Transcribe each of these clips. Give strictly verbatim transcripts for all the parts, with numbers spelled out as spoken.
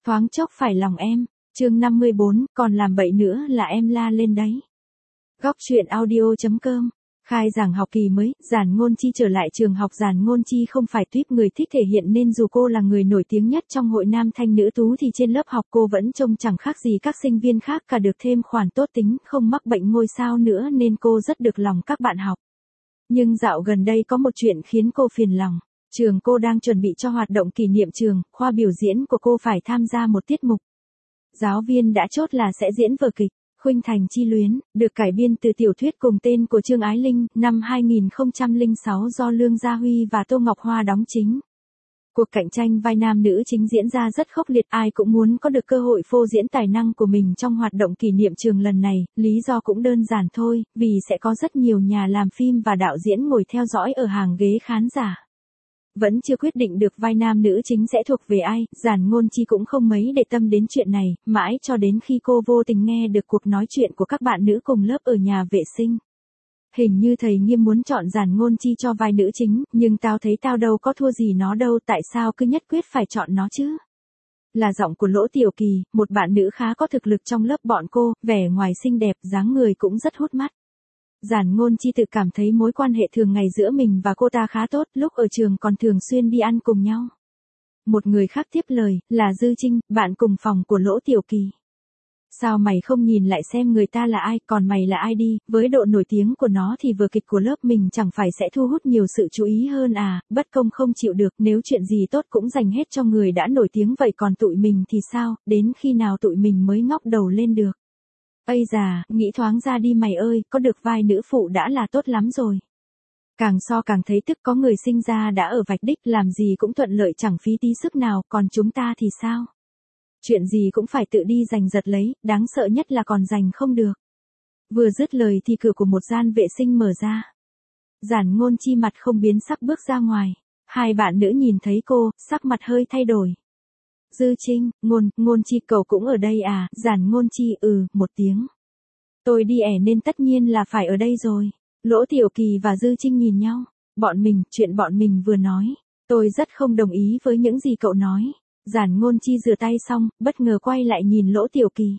Thoáng chốc phải lòng em. Chương năm mươi bốn, còn làm bậy nữa là em la lên đấy. Góc truyện audio chấm com. Khai giảng học kỳ mới, Giản Ngôn Chi trở lại trường học. Giản Ngôn Chi không phải tuýp người thích thể hiện nên dù cô là người nổi tiếng nhất trong hội nam thanh nữ tú thì trên lớp học cô vẫn trông chẳng khác gì các sinh viên khác cả, được thêm khoản tốt tính, không mắc bệnh ngôi sao nữa nên cô rất được lòng các bạn học. Nhưng dạo gần đây có một chuyện khiến cô phiền lòng. Trường cô đang chuẩn bị cho hoạt động kỷ niệm trường, khoa biểu diễn của cô phải tham gia một tiết mục. Giáo viên đã chốt là sẽ diễn vở kịch Khuynh Thành Chi Luyến, được cải biên từ tiểu thuyết cùng tên của Trương Ái Linh, năm hai nghìn không trăm lẻ sáu do Lương Gia Huy và Tô Ngọc Hoa đóng chính. Cuộc cạnh tranh vai nam nữ chính diễn ra rất khốc liệt, ai cũng muốn có được cơ hội phô diễn tài năng của mình trong hoạt động kỷ niệm trường lần này, lý do cũng đơn giản thôi, vì sẽ có rất nhiều nhà làm phim và đạo diễn ngồi theo dõi ở hàng ghế khán giả. Vẫn chưa quyết định được vai nam nữ chính sẽ thuộc về ai, Giản Ngôn Chi cũng không mấy để tâm đến chuyện này, mãi cho đến khi cô vô tình nghe được cuộc nói chuyện của các bạn nữ cùng lớp ở nhà vệ sinh. Hình như thầy Nghiêm muốn chọn Giản Ngôn Chi cho vai nữ chính, nhưng tao thấy tao đâu có thua gì nó đâu, tại sao cứ nhất quyết phải chọn nó chứ? Là giọng của Lỗ Tiểu Kỳ, một bạn nữ khá có thực lực trong lớp bọn cô, vẻ ngoài xinh đẹp, dáng người cũng rất hút mắt. Giản Ngôn Chi tự cảm thấy mối quan hệ thường ngày giữa mình và cô ta khá tốt, lúc ở trường còn thường xuyên đi ăn cùng nhau. Một người khác tiếp lời, là Dư Trinh, bạn cùng phòng của Lỗ Tiểu Kỳ. Sao mày không nhìn lại xem người ta là ai, còn mày là ai đi, với độ nổi tiếng của nó thì vở kịch của lớp mình chẳng phải sẽ thu hút nhiều sự chú ý hơn à, bất công không chịu được, nếu chuyện gì tốt cũng dành hết cho người đã nổi tiếng vậy còn tụi mình thì sao, đến khi nào tụi mình mới ngóc đầu lên được. Ây già, nghĩ thoáng ra đi mày ơi, có được vai nữ phụ đã là tốt lắm rồi. Càng so càng thấy tức, có người sinh ra đã ở vạch đích, làm gì cũng thuận lợi chẳng phí tí sức nào, còn chúng ta thì sao? Chuyện gì cũng phải tự đi giành giật lấy, đáng sợ nhất là còn giành không được. Vừa dứt lời thì cửa của một gian vệ sinh mở ra. Giản Ngôn Chi mặt không biến sắc bước ra ngoài. Hai bạn nữ nhìn thấy cô, sắc mặt hơi thay đổi. Dư Trinh, Ngôn, Ngôn Chi cậu cũng ở đây à, Giản Ngôn Chi ừ, một tiếng. Tôi đi ẻ nên tất nhiên là phải ở đây rồi. Lỗ Tiểu Kỳ và Dư Trinh nhìn nhau. Bọn mình, chuyện bọn mình vừa nói. Tôi rất không đồng ý với những gì cậu nói. Giản Ngôn Chi rửa tay xong, bất ngờ quay lại nhìn Lỗ Tiểu Kỳ.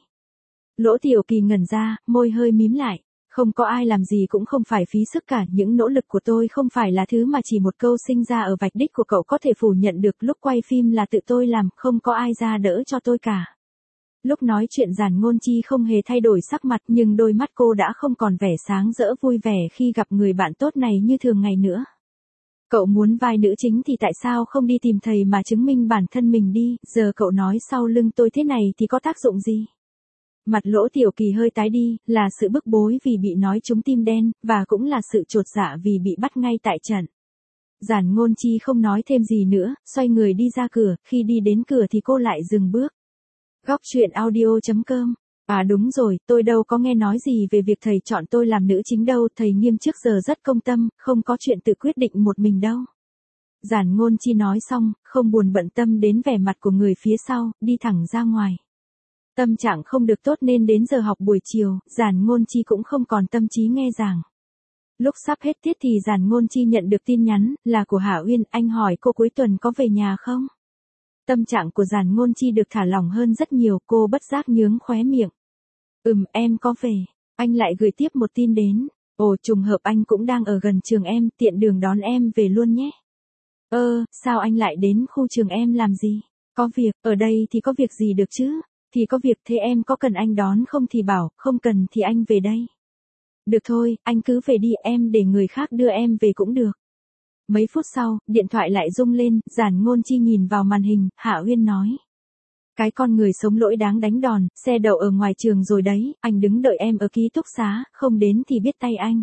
Lỗ Tiểu Kỳ ngẩn ra, môi hơi mím lại. Không có ai làm gì cũng không phải phí sức cả, những nỗ lực của tôi không phải là thứ mà chỉ một câu sinh ra ở vạch đích của cậu có thể phủ nhận được, lúc quay phim là tự tôi làm, không có ai ra đỡ cho tôi cả. Lúc nói chuyện Giản Ngôn Chi không hề thay đổi sắc mặt, nhưng đôi mắt cô đã không còn vẻ sáng rỡ vui vẻ khi gặp người bạn tốt này như thường ngày nữa. Cậu muốn vai nữ chính thì tại sao không đi tìm thầy mà chứng minh bản thân mình đi, giờ cậu nói sau lưng tôi thế này thì có tác dụng gì? Mặt Lỗ Tiểu Kỳ hơi tái đi, là sự bức bối vì bị nói trúng tim đen, và cũng là sự chột dạ vì bị bắt ngay tại trận. Giản Ngôn Chi không nói thêm gì nữa, xoay người đi ra cửa, khi đi đến cửa thì cô lại dừng bước. Góc truyện audio chấm com. À đúng rồi, tôi đâu có nghe nói gì về việc thầy chọn tôi làm nữ chính đâu, thầy Nghiêm trước giờ rất công tâm, không có chuyện tự quyết định một mình đâu. Giản Ngôn Chi nói xong, không buồn bận tâm đến vẻ mặt của người phía sau, đi thẳng ra ngoài. Tâm trạng không được tốt nên đến giờ học buổi chiều, Giản Ngôn Chi cũng không còn tâm trí nghe giảng. Lúc sắp hết tiết thì Giản Ngôn Chi nhận được tin nhắn, là của Hạ Uyên, anh hỏi cô cuối tuần có về nhà không? Tâm trạng của Giản Ngôn Chi được thả lỏng hơn rất nhiều, cô bất giác nhướng khóe miệng. Ừm, em có về. Anh lại gửi tiếp một tin đến. Ồ, trùng hợp anh cũng đang ở gần trường em, tiện đường đón em về luôn nhé. Ơ, sao anh lại đến khu trường em làm gì? Có việc, ở đây thì có việc gì được chứ? Thì có việc, thế em có cần anh đón không thì bảo, không cần thì anh về đây. Được thôi, anh cứ về đi, em để người khác đưa em về cũng được. Mấy phút sau, điện thoại lại rung lên, Giản Ngôn Chi nhìn vào màn hình, Hạ Uyên nói. Cái con người sống lỗi đáng đánh đòn, xe đậu ở ngoài trường rồi đấy, anh đứng đợi em ở ký túc xá, không đến thì biết tay anh.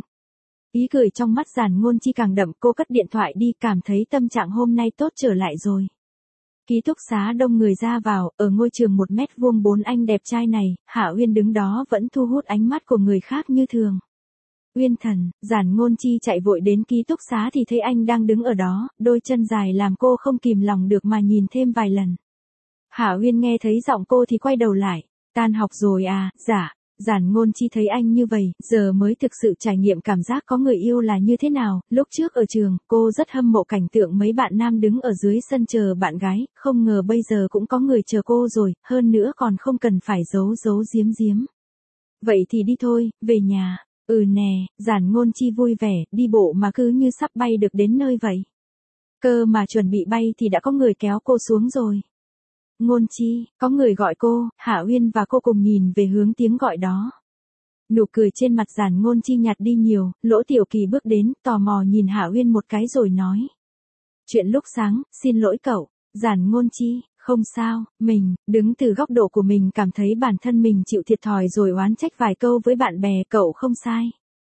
Ý cười trong mắt Giản Ngôn Chi càng đậm, cô cất điện thoại đi, cảm thấy tâm trạng hôm nay tốt trở lại rồi. Ký túc xá đông người ra vào, ở ngôi trường một mét vuông bốn anh đẹp trai này, Hạ Uyên đứng đó vẫn thu hút ánh mắt của người khác như thường. Uyên thần, Giản Ngôn Chi chạy vội đến ký túc xá thì thấy anh đang đứng ở đó, đôi chân dài làm cô không kìm lòng được mà nhìn thêm vài lần. Hạ Uyên nghe thấy giọng cô thì quay đầu lại, tan học rồi à, dạ, Giản Ngôn Chi thấy anh như vậy, giờ mới thực sự trải nghiệm cảm giác có người yêu là như thế nào. Lúc trước ở trường, cô rất hâm mộ cảnh tượng mấy bạn nam đứng ở dưới sân chờ bạn gái, không ngờ bây giờ cũng có người chờ cô rồi, hơn nữa còn không cần phải giấu giấu giếm giếm. Vậy thì đi thôi, về nhà. Ừ nè, Giản Ngôn Chi vui vẻ, đi bộ mà cứ như sắp bay được đến nơi vậy. Cơ mà chuẩn bị bay thì đã có người kéo cô xuống rồi. Ngôn Chi, có người gọi cô. Hạ Uyên và cô cùng nhìn về hướng tiếng gọi đó. Nụ cười trên mặt Giản Ngôn Chi nhạt đi nhiều, Lỗ Tiểu Kỳ bước đến, tò mò nhìn Hạ Uyên một cái rồi nói. Chuyện lúc sáng, xin lỗi cậu. Giản Ngôn Chi, không sao, mình, đứng từ góc độ của mình cảm thấy bản thân mình chịu thiệt thòi rồi oán trách vài câu với bạn bè, cậu không sai.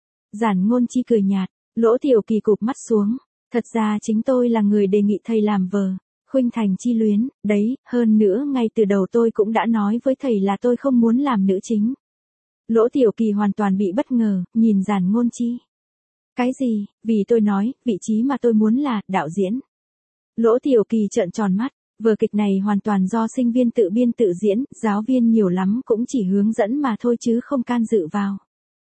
Giản Ngôn Chi cười nhạt, Lỗ Tiểu Kỳ cụp mắt xuống. Thật ra chính tôi là người đề nghị thầy làm vợ. Khuynh thành chi luyến, đấy, hơn nữa ngay từ đầu tôi cũng đã nói với thầy là tôi không muốn làm nữ chính. Lỗ Tiểu Kỳ hoàn toàn bị bất ngờ, nhìn Giản Ngôn Chi. Cái gì, vì tôi nói, vị trí mà tôi muốn là, đạo diễn. Lỗ Tiểu Kỳ trợn tròn mắt, vở kịch này hoàn toàn do sinh viên tự biên tự diễn, giáo viên nhiều lắm cũng chỉ hướng dẫn mà thôi chứ không can dự vào.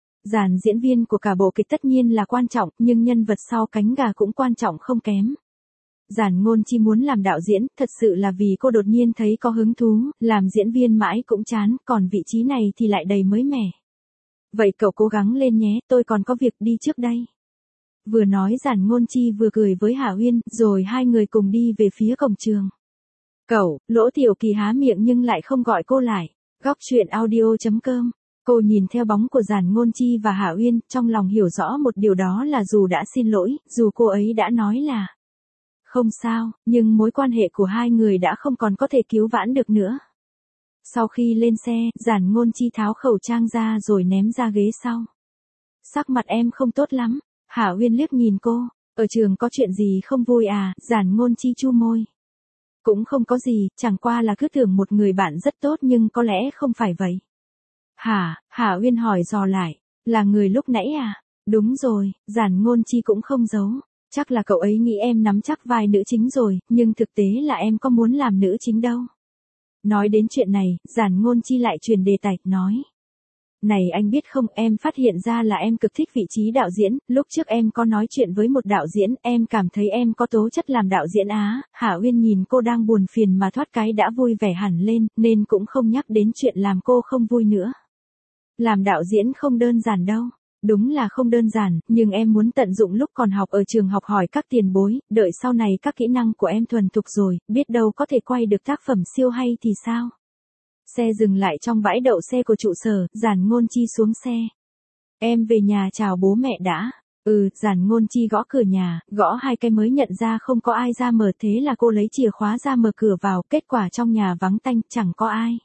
Dàn diễn viên của cả bộ kịch tất nhiên là quan trọng, nhưng nhân vật sau cánh gà cũng quan trọng không kém. Giản Ngôn Chi muốn làm đạo diễn, thật sự là vì cô đột nhiên thấy có hứng thú, làm diễn viên mãi cũng chán, còn vị trí này thì lại đầy mới mẻ. Vậy cậu cố gắng lên nhé, tôi còn có việc đi trước đây. Vừa nói Giản Ngôn Chi vừa cười với Hạ Uyên, rồi hai người cùng đi về phía cổng trường. Cậu, Lỗ Tiểu Kỳ há miệng nhưng lại không gọi cô lại. Góc truyện audio chấm com. Cô nhìn theo bóng của Giản Ngôn Chi và Hạ Uyên, trong lòng hiểu rõ một điều đó là dù đã xin lỗi, dù cô ấy đã nói là không sao, nhưng mối quan hệ của hai người đã không còn có thể cứu vãn được nữa. Sau khi lên xe, Giản Ngôn Chi tháo khẩu trang ra rồi ném ra ghế sau. Sắc mặt em không tốt lắm. Hạ Uyên liếc nhìn cô, ở trường có chuyện gì không vui à? Giản Ngôn Chi chu môi. Cũng không có gì, chẳng qua là cứ tưởng một người bạn rất tốt nhưng có lẽ không phải vậy. Hả? Hạ Uyên hỏi dò lại, là người lúc nãy à? Đúng rồi, Giản Ngôn Chi cũng không giấu. Chắc là cậu ấy nghĩ em nắm chắc vai nữ chính rồi, nhưng thực tế là em có muốn làm nữ chính đâu. Nói đến chuyện này, Giản Ngôn Chi lại truyền đề tài, nói. Này anh biết không, em phát hiện ra là em cực thích vị trí đạo diễn, lúc trước em có nói chuyện với một đạo diễn, em cảm thấy em có tố chất làm đạo diễn á. Hạ Uyên nhìn cô đang buồn phiền mà thoát cái đã vui vẻ hẳn lên, nên cũng không nhắc đến chuyện làm cô không vui nữa. Làm đạo diễn không đơn giản đâu. Đúng là không đơn giản, nhưng em muốn tận dụng lúc còn học ở trường học hỏi các tiền bối, đợi sau này các kỹ năng của em thuần thục rồi, biết đâu có thể quay được tác phẩm siêu hay thì sao? Xe dừng lại trong bãi đậu xe của trụ sở, Giản Ngôn Chi xuống xe. Em về nhà chào bố mẹ đã. Ừ, Giản Ngôn Chi gõ cửa nhà, gõ hai cái mới nhận ra không có ai ra mở, thế là cô lấy chìa khóa ra mở cửa vào, kết quả trong nhà vắng tanh, chẳng có ai.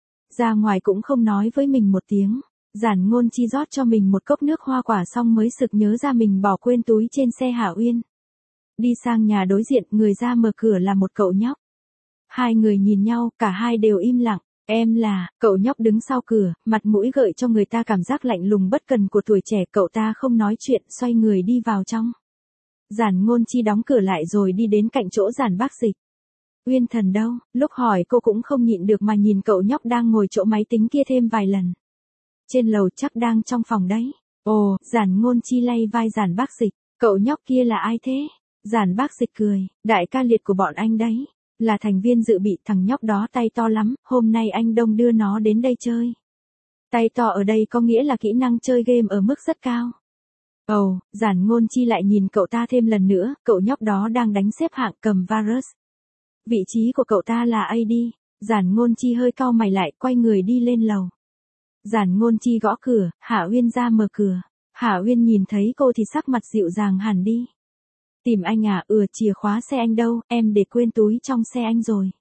Ra ngoài cũng không nói với mình một tiếng. Giản Ngôn Chi rót cho mình một cốc nước hoa quả xong mới sực nhớ ra mình bỏ quên túi trên xe Hạ Uyên. Đi sang nhà đối diện, người ra mở cửa là một cậu nhóc. Hai người nhìn nhau, cả hai đều im lặng. Em là, cậu nhóc đứng sau cửa, mặt mũi gợi cho người ta cảm giác lạnh lùng bất cần của tuổi trẻ, cậu ta không nói chuyện, xoay người đi vào trong. Giản Ngôn Chi đóng cửa lại rồi đi đến cạnh chỗ Giản Bác Dịch. Uyên Thần đâu? Lúc hỏi cô cũng không nhịn được mà nhìn cậu nhóc đang ngồi chỗ máy tính kia thêm vài lần. Trên lầu chắc đang trong phòng đấy. Ồ, Giản Ngôn Chi lay vai Giản Bác Dịch, cậu nhóc kia là ai thế? Giản Bác Dịch cười, đại ca liệt của bọn anh đấy. Là thành viên dự bị, thằng nhóc đó tay to lắm, hôm nay anh Đông đưa nó đến đây chơi. Tay to ở đây có nghĩa là kỹ năng chơi game ở mức rất cao. Ồ, oh, Giản Ngôn Chi lại nhìn cậu ta thêm lần nữa, cậu nhóc đó đang đánh xếp hạng cầm Varus. Vị trí của cậu ta là a đê, Giản Ngôn Chi hơi cau mày lại, quay người đi lên lầu. Giản Ngôn Chi gõ cửa, Hạ Uyên ra mở cửa. Hạ Uyên nhìn thấy cô thì sắc mặt dịu dàng hẳn đi. Tìm anh à? Ừ, chìa khóa xe anh đâu, em để quên túi trong xe anh rồi.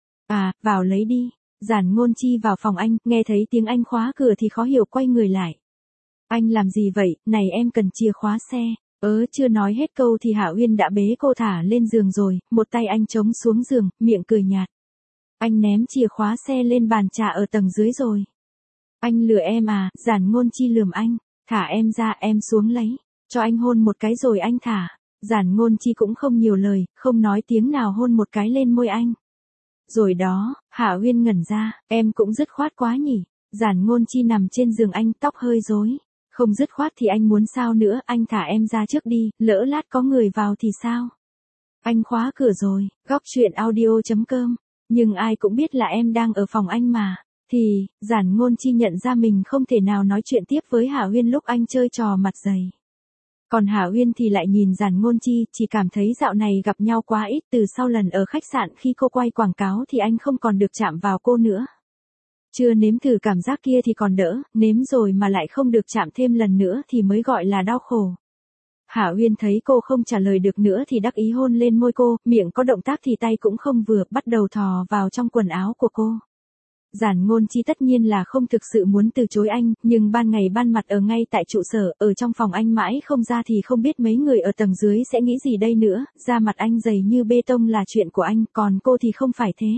À, vào lấy đi. Giản Ngôn Chi vào phòng anh, nghe thấy tiếng anh khóa cửa thì khó hiểu quay người lại. Anh làm gì vậy, này em cần chìa khóa xe. Ớ, chưa nói hết câu thì Hạ Uyên đã bế cô thả lên giường rồi, một tay anh chống xuống giường, miệng cười nhạt. Anh ném chìa khóa xe lên bàn trà ở tầng dưới rồi. Anh lừa em à? Giản Ngôn Chi lườm anh, thả em ra, em xuống lấy, cho anh hôn một cái rồi anh thả. Giản Ngôn Chi cũng không nhiều lời, không nói tiếng nào hôn một cái lên môi anh. Rồi đó, Hạ Uyên ngẩn ra, em cũng dứt khoát quá nhỉ. Giản Ngôn Chi nằm trên giường anh, tóc hơi rối. Không dứt khoát thì anh muốn sao nữa, anh thả em ra trước đi, lỡ lát có người vào thì sao? Anh khóa cửa rồi, góc chuyện audio chấm com. Nhưng ai cũng biết là em đang ở phòng anh mà. Thì, Giản Ngôn Chi nhận ra mình không thể nào nói chuyện tiếp với Hạ Uyên lúc anh chơi trò mặt dày. Còn Hạ Uyên thì lại nhìn Giản Ngôn Chi, chỉ cảm thấy dạo này gặp nhau quá ít, từ sau lần ở khách sạn khi cô quay quảng cáo thì anh không còn được chạm vào cô nữa. Chưa nếm thử cảm giác kia thì còn đỡ, nếm rồi mà lại không được chạm thêm lần nữa thì mới gọi là đau khổ. Hạ Uyên thấy cô không trả lời được nữa thì đắc ý hôn lên môi cô, miệng có động tác thì tay cũng không vừa, bắt đầu thò vào trong quần áo của cô. Giản Ngôn Chi tất nhiên là không thực sự muốn từ chối anh, nhưng ban ngày ban mặt ở ngay tại trụ sở, ở trong phòng anh mãi không ra thì không biết mấy người ở tầng dưới sẽ nghĩ gì đây nữa, da mặt anh dày như bê tông là chuyện của anh, còn cô thì không phải thế.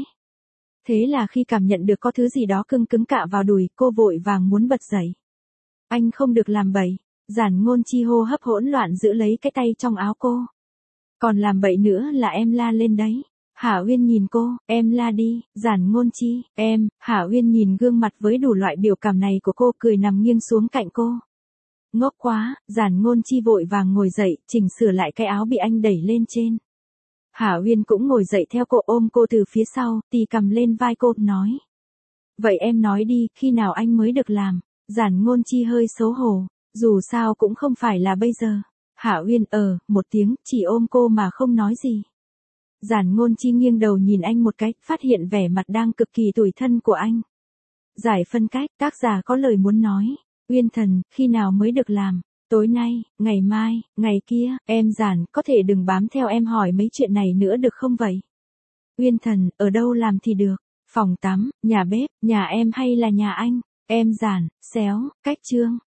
Thế là khi cảm nhận được có thứ gì đó cưng cứng cạ vào đùi, cô vội vàng muốn bật dậy. Anh không được làm bậy. Giản Ngôn Chi hô hấp hỗn loạn giữ lấy cái tay trong áo cô. Còn làm bậy nữa là em la lên đấy. Hạ Uyên nhìn cô, em la đi, Giản Ngôn Chi, em, Hạ Uyên nhìn gương mặt với đủ loại biểu cảm này của cô, cười nằm nghiêng xuống cạnh cô. Ngốc quá, Giản Ngôn Chi vội vàng ngồi dậy, chỉnh sửa lại cái áo bị anh đẩy lên trên. Hạ Uyên cũng ngồi dậy theo cô, ôm cô từ phía sau, tì cầm lên vai cô, nói. Vậy em nói đi, khi nào anh mới được làm? Giản Ngôn Chi hơi xấu hổ, dù sao cũng không phải là bây giờ. Hạ Uyên ờ, một tiếng, chỉ ôm cô mà không nói gì. Giản Ngôn Chi nghiêng đầu nhìn anh một cái, phát hiện vẻ mặt đang cực kỳ tủi thân của anh. Giải phân cách, tác giả có lời muốn nói. Uyên thần, khi nào mới được làm? Tối nay, ngày mai, ngày kia, em Giản, có thể đừng bám theo em hỏi mấy chuyện này nữa được không vậy? Uyên thần, ở đâu làm thì được? Phòng tắm, nhà bếp, nhà em hay là nhà anh? Em Giản, xéo, cách chương.